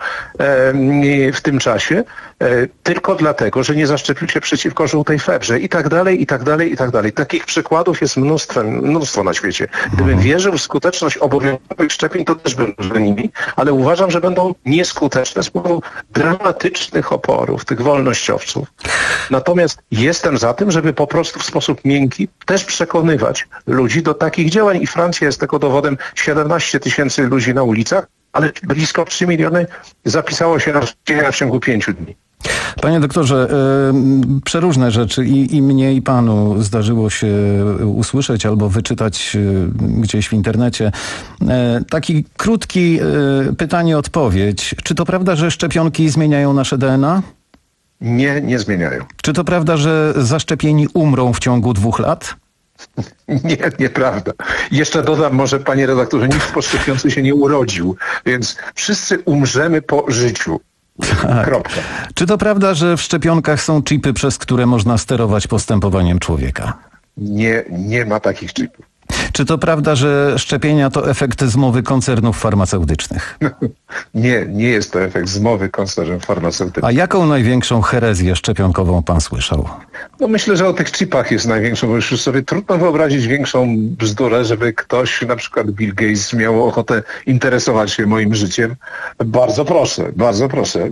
e, w tym czasie, e, tylko dlatego, że nie zaszczepił się przeciwko żółtej febrze i tak dalej, i tak dalej, i tak dalej. Takich przykładów jest mnóstwo, mnóstwo na świecie. Gdybym wierzył w skuteczność obowiązkowych szczepień, to też bym za nimi, ale uważam, że będą nieskuteczne z powodu dramatycznych oporów tych wolnościowców. Natomiast jestem za tym, żeby po prostu w sposób miękki też przekonywać ludzi do takich działań i Francja jest tego dowodem. siedemnaście tysięcy ludzi na ulicach, ale blisko trzy miliony zapisało się na szczepienia w ciągu pięciu dni. Panie doktorze, y, przeróżne rzeczy i, i mnie i panu zdarzyło się usłyszeć albo wyczytać y, gdzieś w internecie. Y, taki krótki y, pytanie-odpowiedź. Czy to prawda, że szczepionki zmieniają nasze D N A? Nie, nie zmieniają. Czy to prawda, że zaszczepieni umrą w ciągu dwóch lat? Nie, nieprawda. Jeszcze dodam może, panie redaktorze, nikt po szczepionce się nie urodził, więc wszyscy umrzemy po życiu. Tak. Kropka. Czy to prawda, że w szczepionkach są chipy, przez które można sterować postępowaniem człowieka? Nie, nie ma takich chipów. Czy to prawda, że szczepienia to efekt zmowy koncernów farmaceutycznych? Nie, nie jest to efekt zmowy koncernów farmaceutycznych. A jaką największą herezję szczepionkową pan słyszał? No myślę, że o tych chipach jest największą, bo już sobie trudno wyobrazić większą bzdurę, żeby ktoś, na przykład Bill Gates, miał ochotę interesować się moim życiem. Bardzo proszę, bardzo proszę.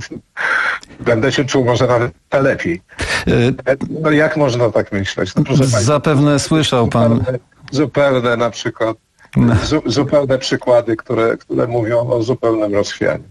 Będę się czuł może nawet lepiej. No jak można tak myśleć? No, proszę Zapewne państwa, słyszał pan... Zupełne, zupełne na przykład, zu, zupełne przykłady, które, które mówią o zupełnym rozchwianiu.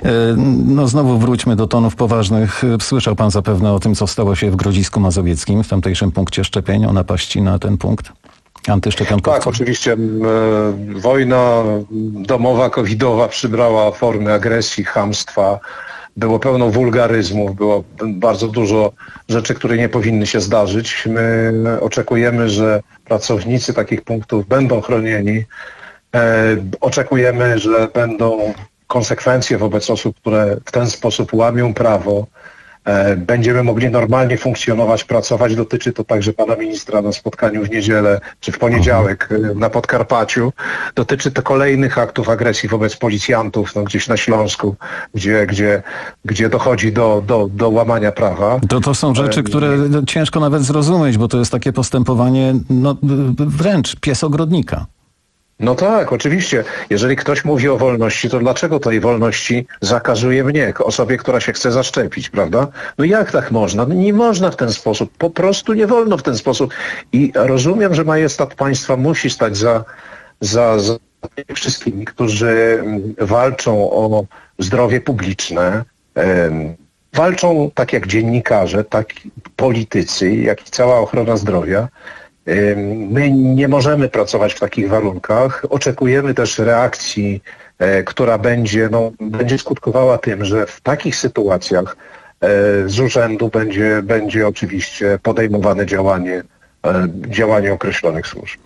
No znowu wróćmy do tonów poważnych. Słyszał pan zapewne o tym, co stało się w Grodzisku Mazowieckim, w tamtejszym punkcie szczepień, o napaści na ten punkt antyszczepionkowców. Tak, oczywiście e, wojna domowa, covidowa przybrała formy agresji, chamstwa. Było pełno wulgaryzmów, było bardzo dużo rzeczy, które nie powinny się zdarzyć. My oczekujemy, że pracownicy takich punktów będą chronieni. E, oczekujemy, że będą konsekwencje wobec osób, które w ten sposób łamią prawo. E, będziemy mogli normalnie funkcjonować, pracować. Dotyczy to także pana ministra na spotkaniu w niedzielę czy w poniedziałek e, na Podkarpaciu. Dotyczy to kolejnych aktów agresji wobec policjantów, no, gdzieś na Śląsku, gdzie, gdzie, gdzie dochodzi do, do, do łamania prawa. To, to są rzeczy, które ciężko nawet zrozumieć, bo to jest takie postępowanie no, wręcz pies ogrodnika. No tak, oczywiście. Jeżeli ktoś mówi o wolności, to dlaczego tej wolności zakazuje mnie, osobie, która się chce zaszczepić, prawda? No jak tak można? No nie można w ten sposób. Po prostu nie wolno w ten sposób. I rozumiem, że majestat państwa musi stać za, za, za wszystkimi, którzy walczą o zdrowie publiczne. Um, walczą tak jak dziennikarze, tak politycy, jak i cała ochrona zdrowia. My nie możemy pracować w takich warunkach. Oczekujemy też reakcji, e, która będzie, no, będzie skutkowała tym, że w takich sytuacjach e, z urzędu będzie, będzie oczywiście podejmowane działanie, e, działanie określonych służb.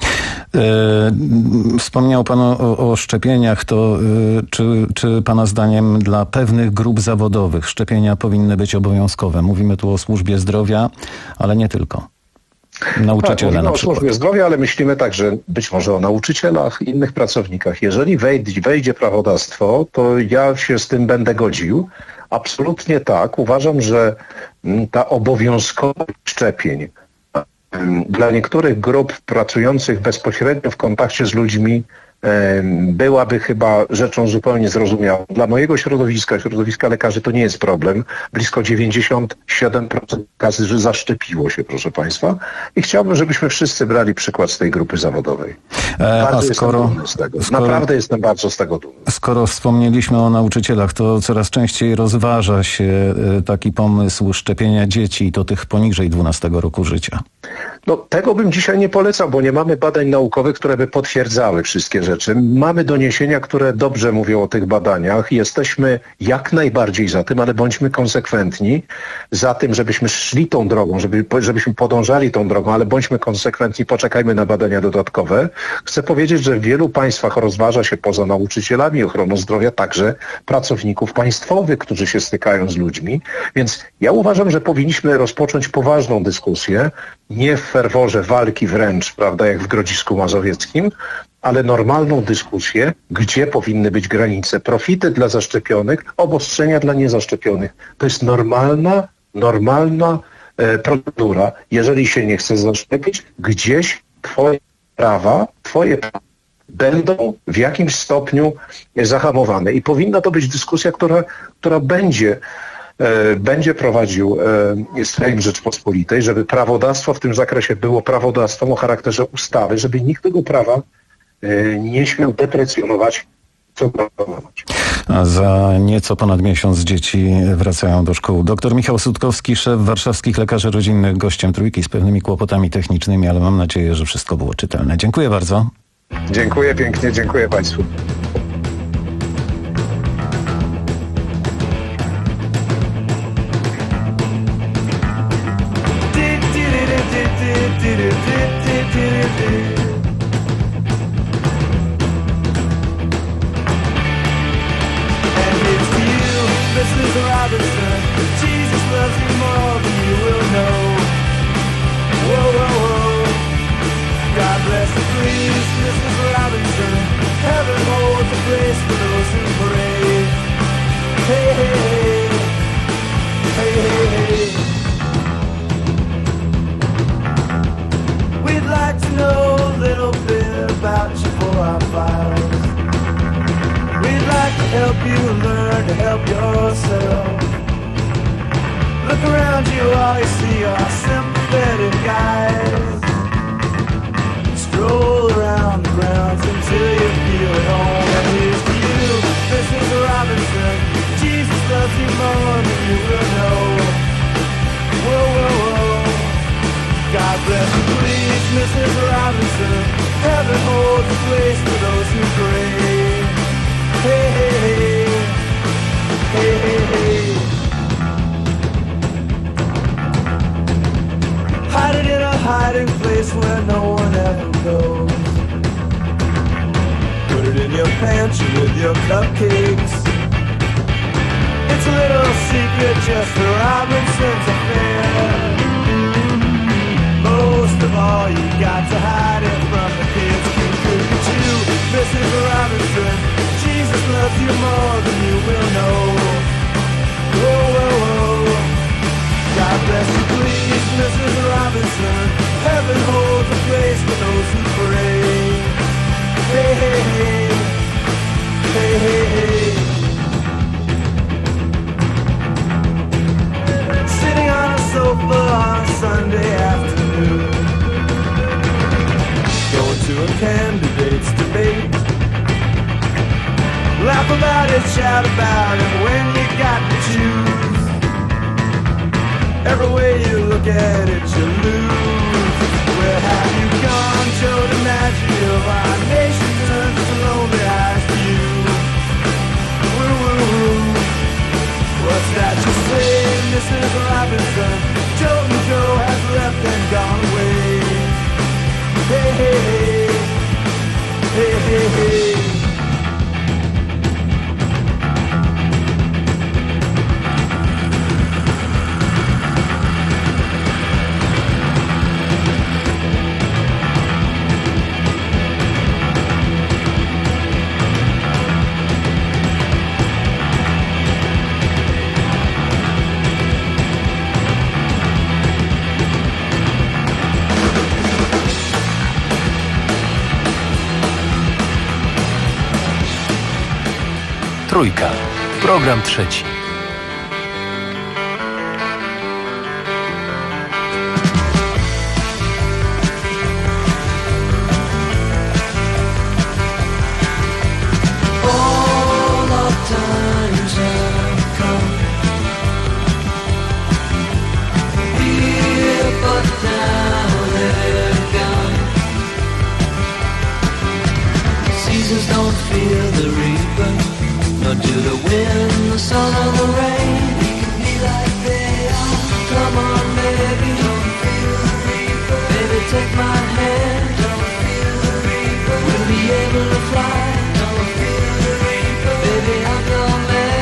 E, wspomniał pan o, o szczepieniach. To e, czy, czy pana zdaniem dla pewnych grup zawodowych szczepienia powinny być obowiązkowe? Mówimy tu o służbie zdrowia, ale nie tylko. Nauczyciele tak, na o przykład. służbie zdrowia, ale myślimy także być może o nauczycielach i innych pracownikach. Jeżeli wejdzie, wejdzie prawodawstwo, to ja się z tym będę godził. Absolutnie tak. Uważam, że ta obowiązkowość szczepień dla niektórych grup pracujących bezpośrednio w kontakcie z ludźmi byłaby chyba rzeczą zupełnie zrozumiałą. Dla mojego środowiska, środowiska lekarzy, to nie jest problem. Blisko dziewięćdziesiąt siedem procent lekarzy zaszczepiło się, proszę państwa. I chciałbym, żebyśmy wszyscy brali przykład z tej grupy zawodowej. E, bardzo a skoro, jestem dumny z tego. skoro, Naprawdę jestem bardzo z tego dumny. Skoro wspomnieliśmy o nauczycielach, to coraz częściej rozważa się taki pomysł szczepienia dzieci, i to tych poniżej dwunastego roku życia. No, tego bym dzisiaj nie polecał, bo nie mamy badań naukowych, które by potwierdzały wszystkie rzeczy. Mamy doniesienia, które dobrze mówią o tych badaniach. Jesteśmy jak najbardziej za tym, ale bądźmy konsekwentni za tym, żebyśmy szli tą drogą, żeby, żebyśmy podążali tą drogą, ale bądźmy konsekwentni, poczekajmy na badania dodatkowe. Chcę powiedzieć, że w wielu państwach rozważa się poza nauczycielami i ochroną zdrowia także pracowników państwowych, którzy się stykają z ludźmi. Więc ja uważam, że powinniśmy rozpocząć poważną dyskusję, nie w ferworze walki wręcz, prawda, jak w Grodzisku Mazowieckim, ale normalną dyskusję, gdzie powinny być granice. Profity dla zaszczepionych, obostrzenia dla niezaszczepionych. To jest normalna, normalna e, procedura. Jeżeli się nie chce zaszczepić, gdzieś twoje prawa, twoje prawa będą w jakimś stopniu zahamowane. I powinna to być dyskusja, która, która będzie będzie prowadził Sejm Rzeczpospolitej, żeby prawodawstwo w tym zakresie było prawodawstwem o charakterze ustawy, żeby nikt tego prawa nie śmiał deprecjonować. Co A za nieco ponad miesiąc dzieci wracają do szkół. Doktor Michał Sutkowski, szef warszawskich lekarzy rodzinnych, gościem Trójki z pewnymi kłopotami technicznymi, ale mam nadzieję, że wszystko było czytelne. Dziękuję bardzo. Dziękuję pięknie, dziękuję Państwu. Help you learn to help yourself. Look around you, all you see are sympathetic guys. Stroll around the grounds until you feel at home. And here's to you, Missus Robinson. Jesus loves you more than you will know. Whoa, whoa, whoa. God bless you, please, Missus Robinson. Heaven holds a place for those who pray. Hey, hey, hey, hey, hey, hey. Hide it in a hiding place where no one ever goes. Put it in your pantry with your cupcakes. It's a little secret, just a Robinson's affair. Most of all, you got to hide it from the kids. Look at you, Missus Robinson. Jesus loves you more than you will know. Whoa, whoa, whoa. God bless you, please, Missus Robinson. Heaven holds a place for those who pray. Hey, hey, hey. Hey, hey, hey. Sitting on a sofa on a Sunday afternoon, going to a candidate's debate. Laugh about it, shout about it when you got to choose. Every way you look at it, you lose. Where have you gone, Joe DiMaggio? Our nation turns its lonely eyes to you. Woo, woo, woo. What's that you say, Missus Robinson? Joe and Joe has left and gone away. Hey, hey, hey. Hey, hey, hey. Trójka. Program trzeci. Here but now. But to the wind, the sun or the rain, we can be like they are. Come on baby, don't feel the reaper. Baby take my hand, don't feel the reaper. We'll be able to fly, don't feel the reaper. Baby I'm your man.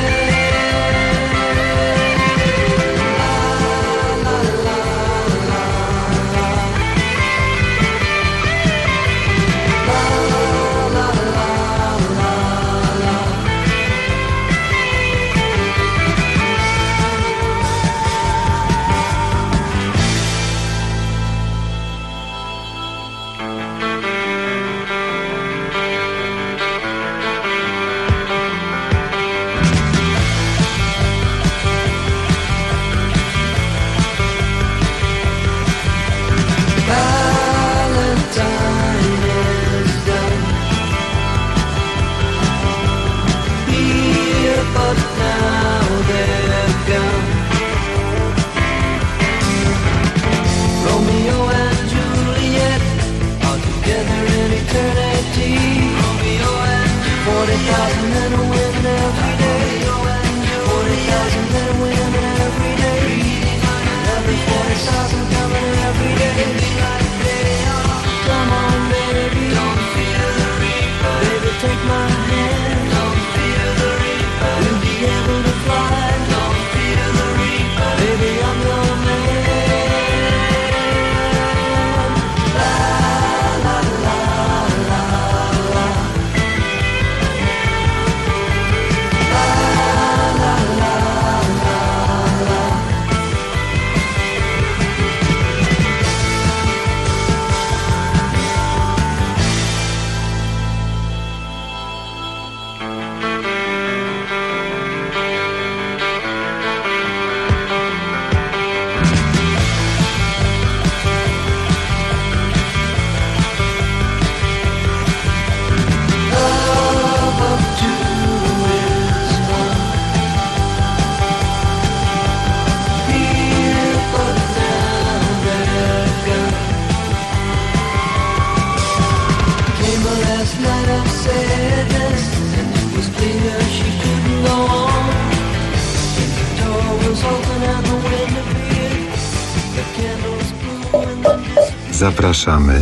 Zapraszamy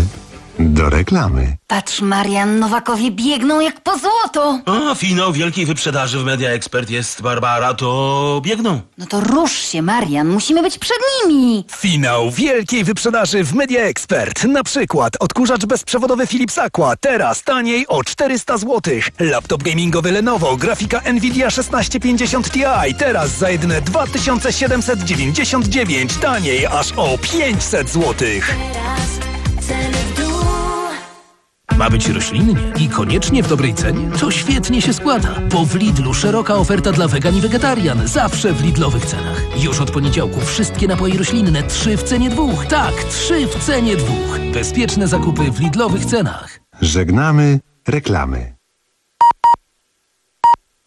do reklamy. Patrz, Marian, Nowakowie biegną jak po złoto. A, finał wielkiej wyprzedaży w Media Expert jest, Barbara, to biegną. No to rusz się, Marian, musimy być przed nimi. Finał wielkiej wyprzedaży w Media Expert. Na przykład odkurzacz bezprzewodowy Philips Aqua, teraz taniej o czterysta złotych. Laptop gamingowy Lenovo, grafika Nvidia szesnaście pięćdziesiąt Ti, teraz za jedyne dwa tysiące siedemset dziewięćdziesiąt dziewięć, taniej aż o pięćset złotych. Ma być roślinnie i koniecznie w dobrej cenie? To świetnie się składa, bo w Lidlu szeroka oferta dla wegan i wegetarian, zawsze w Lidlowych cenach. Już od poniedziałku wszystkie napoje roślinne trzy w cenie dwóch. Tak, trzy w cenie dwóch. Bezpieczne zakupy w Lidlowych cenach. Żegnamy reklamy.